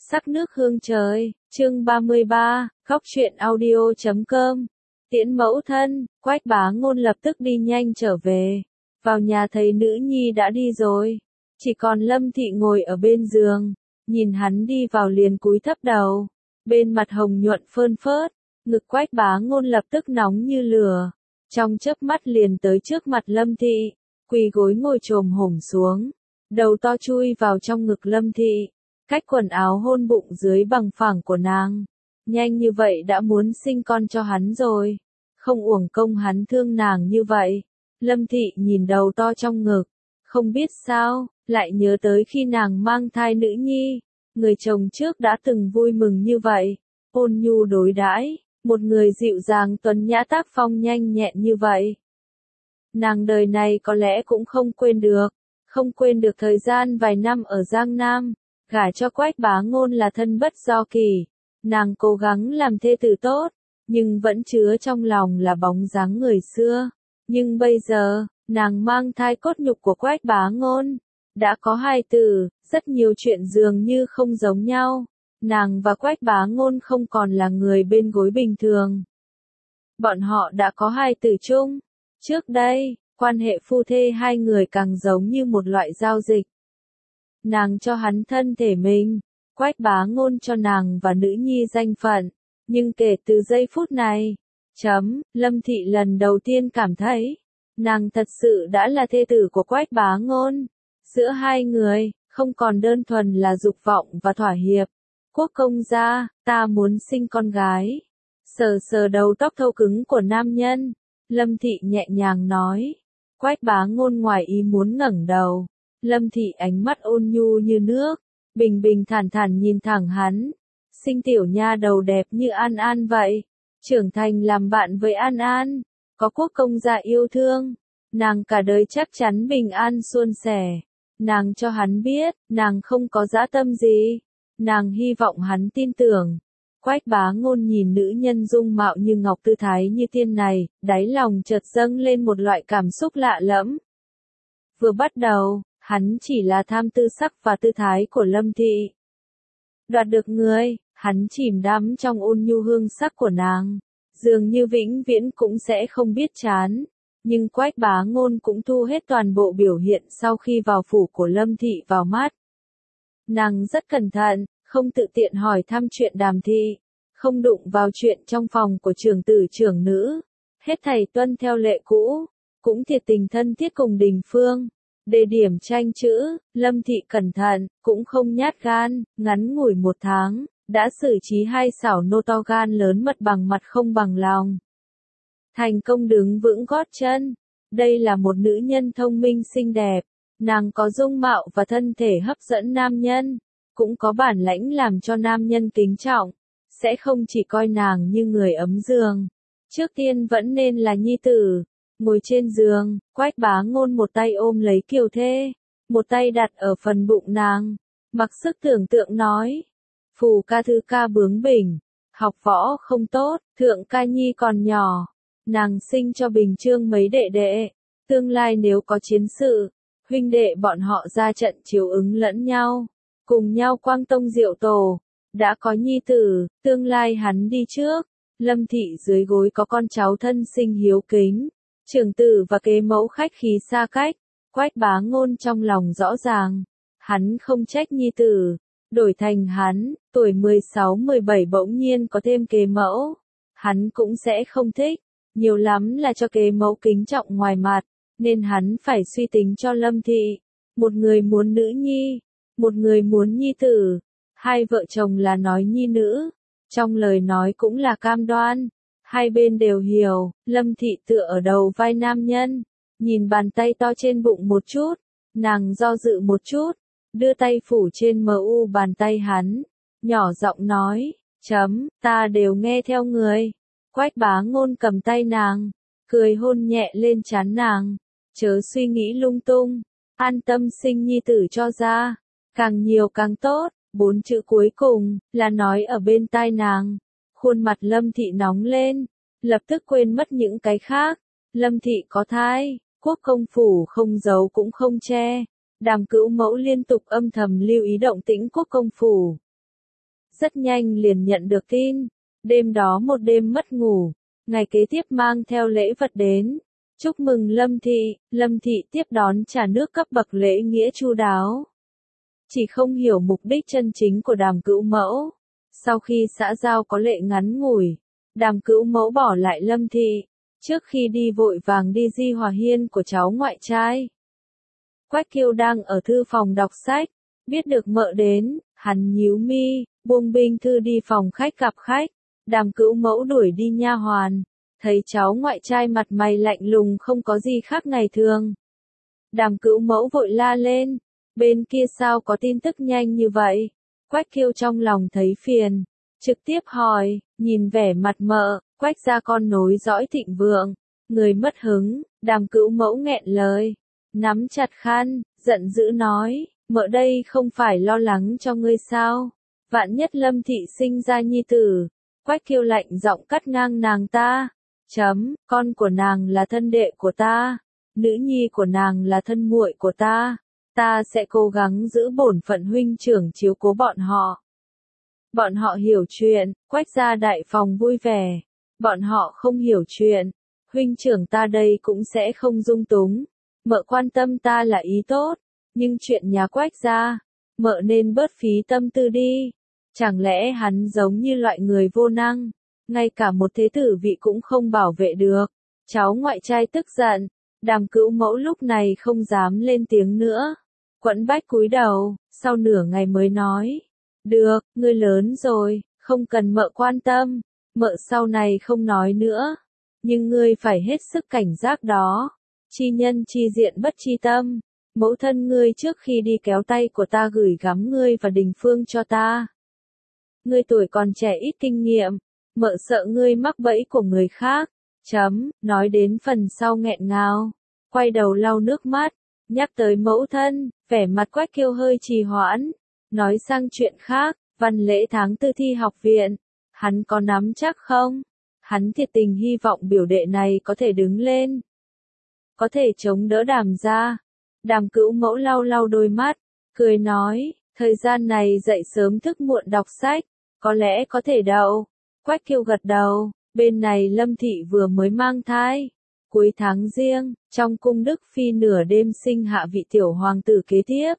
Sắc nước hương trời, chương 33, khóc chuyện audio.com. Tiễn mẫu thân, Quách Bá Ngôn lập tức đi nhanh trở về. Vào nhà thấy nữ nhi đã đi rồi. Chỉ còn Lâm Thị ngồi ở bên giường. Nhìn hắn đi vào liền cúi thấp đầu. Bên mặt hồng nhuận phơn phớt. Ngực Quách Bá Ngôn lập tức nóng như lửa. Trong chớp mắt liền tới trước mặt Lâm Thị. Quỳ gối ngồi chồm hổm xuống. Đầu to chui vào trong ngực Lâm Thị. Cách quần áo hôn bụng dưới bằng phẳng của nàng. Nhanh như vậy đã muốn sinh con cho hắn rồi. Không uổng công hắn thương nàng như vậy. Lâm Thị nhìn đầu to trong ngực. Không biết sao, lại nhớ tới khi nàng mang thai nữ nhi. Người chồng trước đã từng vui mừng như vậy. Ôn nhu đối đãi, một người dịu dàng tuấn nhã tác phong nhanh nhẹn như vậy. Nàng đời này có lẽ cũng không quên được. Không quên được thời gian vài năm ở Giang Nam. Gả cho Quách Bá Ngôn là thân bất do kỳ. Nàng cố gắng làm thê tử tốt, nhưng vẫn chứa trong lòng là bóng dáng người xưa. Nhưng bây giờ, nàng mang thai cốt nhục của Quách Bá Ngôn. Đã có hài tử, rất nhiều chuyện dường như không giống nhau. Nàng và Quách Bá Ngôn không còn là người bên gối bình thường. Bọn họ đã có hài tử chung. Trước đây, quan hệ phu thê hai người càng giống như một loại giao dịch. Nàng cho hắn thân thể mình, Quách Bá Ngôn cho nàng và nữ nhi danh phận. Nhưng kể từ giây phút này, Lâm Thị lần đầu tiên cảm thấy, nàng thật sự đã là thê tử của Quách Bá Ngôn. Giữa hai người, không còn đơn thuần là dục vọng và thỏa hiệp. Quốc công gia, ta muốn sinh con gái. Sờ sờ đầu tóc thâu cứng của nam nhân, Lâm Thị nhẹ nhàng nói. Quách Bá Ngôn ngoài ý muốn ngẩng đầu. Lâm Thị ánh mắt ôn nhu như nước, bình bình thản thản nhìn thẳng hắn. Sinh tiểu nha đầu đẹp như An An vậy, trưởng thành làm bạn với An An, có quốc công gia yêu thương, nàng cả đời chắc chắn bình an suôn sẻ. Nàng cho hắn biết, nàng không có dã tâm gì, nàng hy vọng hắn tin tưởng. Quách Bá Ngôn nhìn nữ nhân dung mạo như ngọc tư thái như tiên này, đáy lòng chợt dâng lên một loại cảm xúc lạ lẫm. Vừa bắt đầu, hắn chỉ là tham tư sắc và tư thái của Lâm Thị. Đoạt được người, hắn chìm đắm trong ôn nhu hương sắc của nàng. Dường như vĩnh viễn cũng sẽ không biết chán. Nhưng Quách Bá Ngôn cũng thu hết toàn bộ biểu hiện sau khi vào phủ của Lâm Thị vào mắt. Nàng rất cẩn thận, không tự tiện hỏi thăm chuyện Đàm Thị. Không đụng vào chuyện trong phòng của trưởng tử trưởng nữ. Hết thảy tuân theo lệ cũ. Cũng thiệt tình thân thiết cùng Đình Phương. Đề điểm tranh chữ, Lâm Thị cẩn thận, cũng không nhát gan, ngắn ngủi 1 tháng, đã xử trí 2 xảo nô to gan lớn mật bằng mặt không bằng lòng. Thành công đứng vững gót chân. Đây là một nữ nhân thông minh xinh đẹp, nàng có dung mạo và thân thể hấp dẫn nam nhân, cũng có bản lãnh làm cho nam nhân kính trọng, sẽ không chỉ coi nàng như người ấm giường. Trước tiên vẫn nên là nhi tử. Ngồi trên giường, Quách Bá Ngôn một tay ôm lấy Kiều Thê, một tay đặt ở phần bụng nàng, mặc sức tưởng tượng nói. Phù ca thư ca bướng bỉnh, học võ không tốt, thượng ca nhi còn nhỏ, nàng sinh cho Bình Chương mấy đệ đệ, tương lai nếu có chiến sự, huynh đệ bọn họ ra trận chiếu ứng lẫn nhau, cùng nhau quang tông diệu tổ, đã có nhi tử, tương lai hắn đi trước. Lâm Thị dưới gối có con cháu thân sinh hiếu kính. Trưởng tử và kế mẫu khách khí xa cách, Quách Bá Ngôn trong lòng rõ ràng, hắn không trách nhi tử, đổi thành hắn, tuổi 16-17 bỗng nhiên có thêm kế mẫu, hắn cũng sẽ không thích, nhiều lắm là cho kế mẫu kính trọng ngoài mặt, nên hắn phải suy tính cho Lâm Thị, một người muốn nữ nhi, một người muốn nhi tử, hai vợ chồng là nói nhi nữ, trong lời nói cũng là cam đoan. Hai bên đều hiểu, Lâm Thị tựa ở đầu vai nam nhân, nhìn bàn tay to trên bụng một chút, nàng do dự một chút, đưa tay phủ trên mu bàn tay hắn, nhỏ giọng nói, ta đều nghe theo người. Quách Bá Ngôn cầm tay nàng, cười hôn nhẹ lên trán nàng, chớ suy nghĩ lung tung, an tâm sinh nhi tử cho ra, càng nhiều càng tốt, 4 chữ cuối cùng, là nói ở bên tai nàng. Khuôn mặt Lâm Thị nóng lên, lập tức quên mất những cái khác. Lâm Thị có thai, quốc công phủ không giấu cũng không che. Đàm Cữu Mẫu liên tục âm thầm lưu ý động tĩnh quốc công phủ. rất nhanh liền nhận được tin. Đêm đó một đêm mất ngủ, ngày kế tiếp mang theo lễ vật đến. Chúc mừng Lâm Thị tiếp đón trà nước cấp bậc lễ nghĩa chu đáo. Chỉ không hiểu mục đích chân chính của Đàm Cữu Mẫu. Sau khi xã giao có lệ ngắn ngủi, Đàm Cữu Mẫu bỏ lại Lâm Thị, trước khi đi vội vàng đi Di Hòa Hiên của cháu ngoại trai. Quách Kiêu đang ở thư phòng đọc sách, biết được mợ đến, hắn nhíu mi, buông binh thư đi phòng khách gặp khách. Đàm Cữu Mẫu đuổi đi nha hoàn, thấy cháu ngoại trai mặt mày lạnh lùng không có gì khác ngày thường. Đàm Cữu Mẫu vội la lên, bên kia sao có tin tức nhanh như vậy? Quách Kiêu trong lòng thấy phiền, trực tiếp hỏi, nhìn vẻ mặt mợ, Quách gia con nối dõi thịnh vượng, người mất hứng. Đàm Cữu Mẫu nghẹn lời, nắm chặt khăn, giận dữ nói, mợ đây không phải lo lắng cho ngươi sao? Vạn nhất Lâm Thị sinh ra nhi tử. Quách Kiêu lạnh giọng cắt ngang nàng ta. Con của nàng là thân đệ của ta, nữ nhi của nàng là thân muội của ta. Ta sẽ cố gắng giữ bổn phận huynh trưởng chiếu cố bọn họ. Bọn họ hiểu chuyện, Quách gia đại phòng vui vẻ. Bọn họ không hiểu chuyện, huynh trưởng ta đây cũng sẽ không dung túng. Mợ quan tâm ta là ý tốt, nhưng chuyện nhà Quách gia, mợ nên bớt phí tâm tư đi. Chẳng lẽ hắn giống như loại người vô năng, ngay cả một thế tử vị cũng không bảo vệ được. Cháu ngoại trai tức giận, Đàm Cữu Mẫu lúc này không dám lên tiếng nữa. Quẫn bách cúi đầu, sau nửa ngày mới nói. Được, ngươi lớn rồi, không cần mợ quan tâm, mợ sau này không nói nữa. Nhưng ngươi phải hết sức cảnh giác đó. Chi nhân chi diện bất chi tâm. Mẫu thân ngươi trước khi đi kéo tay của ta gửi gắm ngươi và Đình Phương cho ta. Ngươi tuổi còn trẻ ít kinh nghiệm, mợ sợ ngươi mắc bẫy của người khác. Nói đến phần sau nghẹn ngào, quay đầu lau nước mắt, nhắc tới mẫu thân, vẻ mặt Quách Kiêu hơi trì hoãn, nói sang chuyện khác, văn lễ tháng tư thi học viện, hắn có nắm chắc không? Hắn thiệt tình hy vọng biểu đệ này có thể đứng lên, có thể chống đỡ Đàm gia. Đàm Cữu Mẫu lau lau đôi mắt, cười nói, thời gian này dậy sớm thức muộn đọc sách, có lẽ có thể đậu. Quách Kiêu gật đầu, bên này Lâm Thị vừa mới mang thai. Cuối tháng Giêng, trong cung Đức Phi nửa đêm sinh hạ vị tiểu hoàng tử kế tiếp.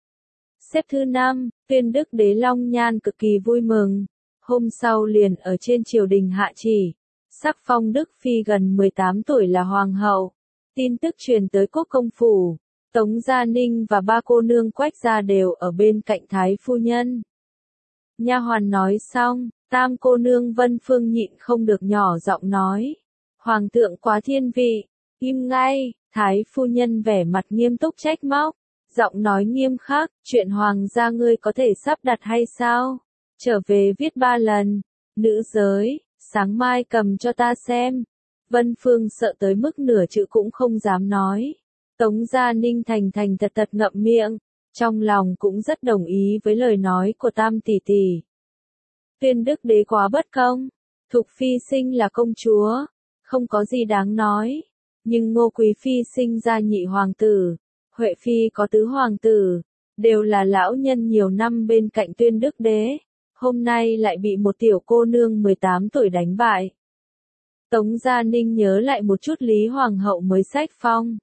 Xếp thứ 5, Tuyên Đức Đế Long Nhan cực kỳ vui mừng. Hôm sau liền ở trên triều đình hạ chỉ, sắc phong Đức Phi gần 18 tuổi là hoàng hậu. Tin tức truyền tới Quốc công phủ, Tống Gia Ninh và ba cô nương Quách gia đều ở bên cạnh thái phu nhân. Nha hoàn nói xong, tam cô nương Vân Phương nhịn không được nhỏ giọng nói. Hoàng thượng quá thiên vị, im ngay. Thái phu nhân vẻ mặt nghiêm túc trách móc, giọng nói nghiêm khắc, chuyện hoàng gia ngươi có thể sắp đặt hay sao? Trở về viết 3 lần. Nữ giới, sáng mai cầm cho ta xem. Vân Phương sợ tới mức nửa chữ cũng không dám nói. Tống Gia Ninh thành thành thật thật ngậm miệng, trong lòng cũng rất đồng ý với lời nói của tam tỷ tỷ. Tuyên Đức Đế quá bất công, Thục Phi sinh là công chúa, không có gì đáng nói, nhưng Ngô Quý Phi sinh ra nhị hoàng tử, Huệ Phi có tứ hoàng tử, đều là lão nhân nhiều năm bên cạnh Tuyên Đức Đế, hôm nay lại bị một tiểu cô nương 18 tuổi đánh bại. Tống Gia Ninh nhớ lại một chút Lý Hoàng hậu mới sách phong.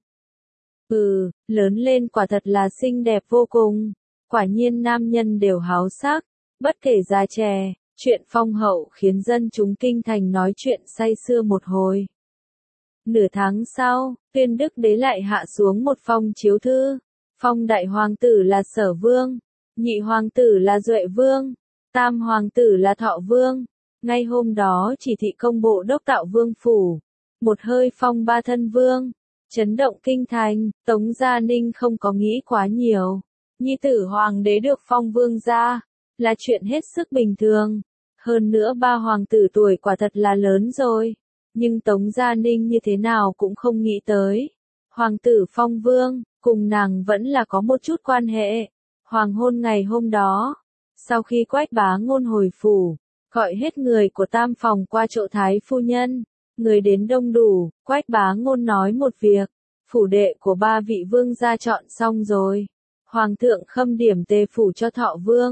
Lớn lên quả thật là xinh đẹp vô cùng, quả nhiên nam nhân đều háo sắc, bất kể già trẻ, chuyện phong hậu khiến dân chúng kinh thành nói chuyện say sưa một hồi. Nửa tháng sau, Tuyên Đức Đế lại hạ xuống một phong chiếu thư, phong đại hoàng tử là Sở Vương, nhị hoàng tử là Duệ Vương, tam hoàng tử là Thọ Vương. Ngay hôm đó chỉ thị công bộ đốc tạo vương phủ, một hơi phong 3 thân vương, chấn động kinh thành. Tống Gia Ninh không có nghĩ quá nhiều, nhi tử hoàng đế được phong vương gia, là chuyện hết sức bình thường. Hơn nữa 3 hoàng tử tuổi quả thật là lớn rồi, nhưng Tống Gia Ninh như thế nào cũng không nghĩ tới. Hoàng tử phong vương, cùng nàng vẫn là có một chút quan hệ. Hoàng hôn ngày hôm đó, sau khi Quách Bá Ngôn hồi phủ, gọi hết người của tam phòng qua chỗ thái phu nhân, người đến đông đủ, Quách Bá Ngôn nói một việc, phủ đệ của 3 vị vương gia chọn xong rồi. Hoàng thượng khâm điểm tề phủ cho Thọ Vương,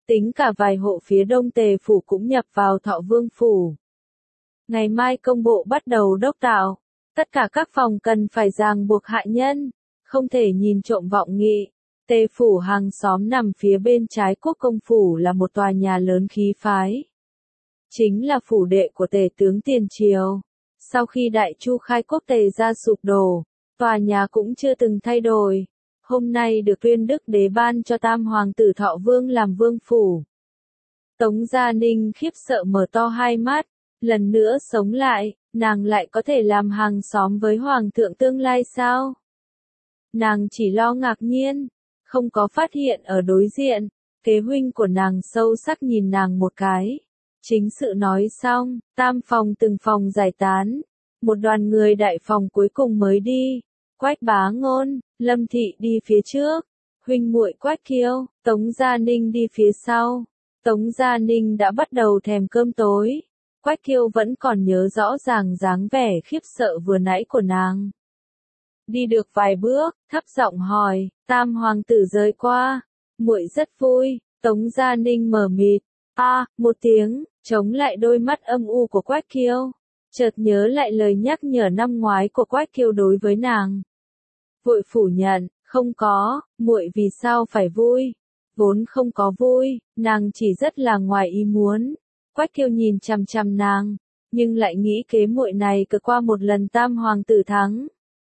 tính cả vài hộ phía đông Tề phủ cũng nhập vào Thọ Vương phủ. Ngày mai công bộ bắt đầu đốc tạo, tất cả các phòng cần phải ràng buộc hạ nhân, không thể nhìn trộm vọng nghị. Tề phủ hàng xóm nằm phía bên trái Quốc công phủ là một tòa nhà lớn khí phái. Chính là phủ đệ của Tề tướng tiền triều. Sau khi Đại Chu khai quốc Tề gia sụp đổ, tòa nhà cũng chưa từng thay đổi. Hôm nay được Tuyên Đức Đế ban cho Tam Hoàng tử Thọ Vương làm vương phủ. Tống Gia Ninh khiếp sợ mở to hai mắt, lần nữa sống lại, nàng lại có thể làm hàng xóm với Hoàng thượng tương lai sao? Nàng chỉ lo ngạc nhiên, không có phát hiện ở đối diện, kế huynh của nàng sâu sắc nhìn nàng một cái. Chính sự nói xong, tam phòng từng phòng giải tán, một đoàn người đại phòng cuối cùng mới đi. Quách Bá Ngôn, Lâm Thị đi phía trước, huynh muội Quách Kiêu, Tống Gia Ninh đi phía sau. Tống Gia Ninh đã bắt đầu thèm cơm tối. Quách Kiêu vẫn còn nhớ rõ ràng dáng vẻ khiếp sợ vừa nãy của nàng. Đi được vài bước, thấp giọng hỏi, Tam hoàng tử rời qua, muội rất vui. Tống Gia Ninh mờ mịt, một tiếng, chống lại đôi mắt âm u của Quách Kiêu, chợt nhớ lại lời nhắc nhở năm ngoái của Quách Kiêu đối với nàng. Vội phủ nhận, không có, muội vì sao phải vui? Vốn không có vui, nàng chỉ rất là ngoài ý muốn. Quách Kiêu nhìn chằm chằm nàng, nhưng lại nghĩ kế muội này cứ qua một lần Tam hoàng tử thắng.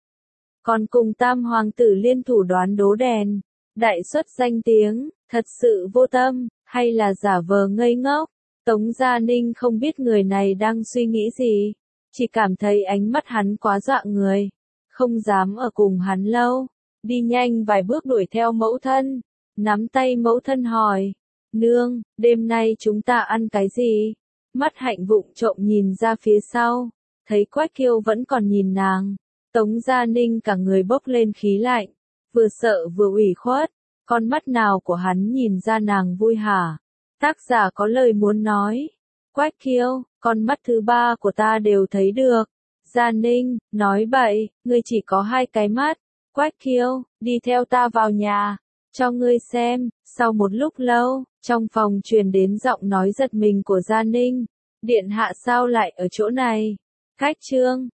Còn cùng Tam hoàng tử liên thủ đoán đố đèn, đại xuất danh tiếng, thật sự vô tâm, hay là giả vờ ngây ngốc. Tống Gia Ninh không biết người này đang suy nghĩ gì, chỉ cảm thấy ánh mắt hắn quá dọa người, không dám ở cùng hắn lâu, đi nhanh vài bước đuổi theo mẫu thân, nắm tay mẫu thân hỏi, nương, đêm nay chúng ta ăn cái gì? Mắt Hạnh vụng trộm nhìn ra phía sau, thấy Quách Kiêu vẫn còn nhìn nàng, Tống Gia Ninh cả người bốc lên khí lạnh, vừa sợ vừa ủy khuất, con mắt nào của hắn nhìn ra nàng vui hả? Tác giả có lời muốn nói. Quách Kiêu, con mắt thứ ba của ta đều thấy được. Gia Ninh, nói bậy, ngươi chỉ có hai cái mắt. Quách Kiêu, đi theo ta vào nhà, cho ngươi xem. Sau một lúc lâu, trong phòng truyền đến giọng nói giật mình của Gia Ninh. Điện hạ sao lại ở chỗ này? Khách trương,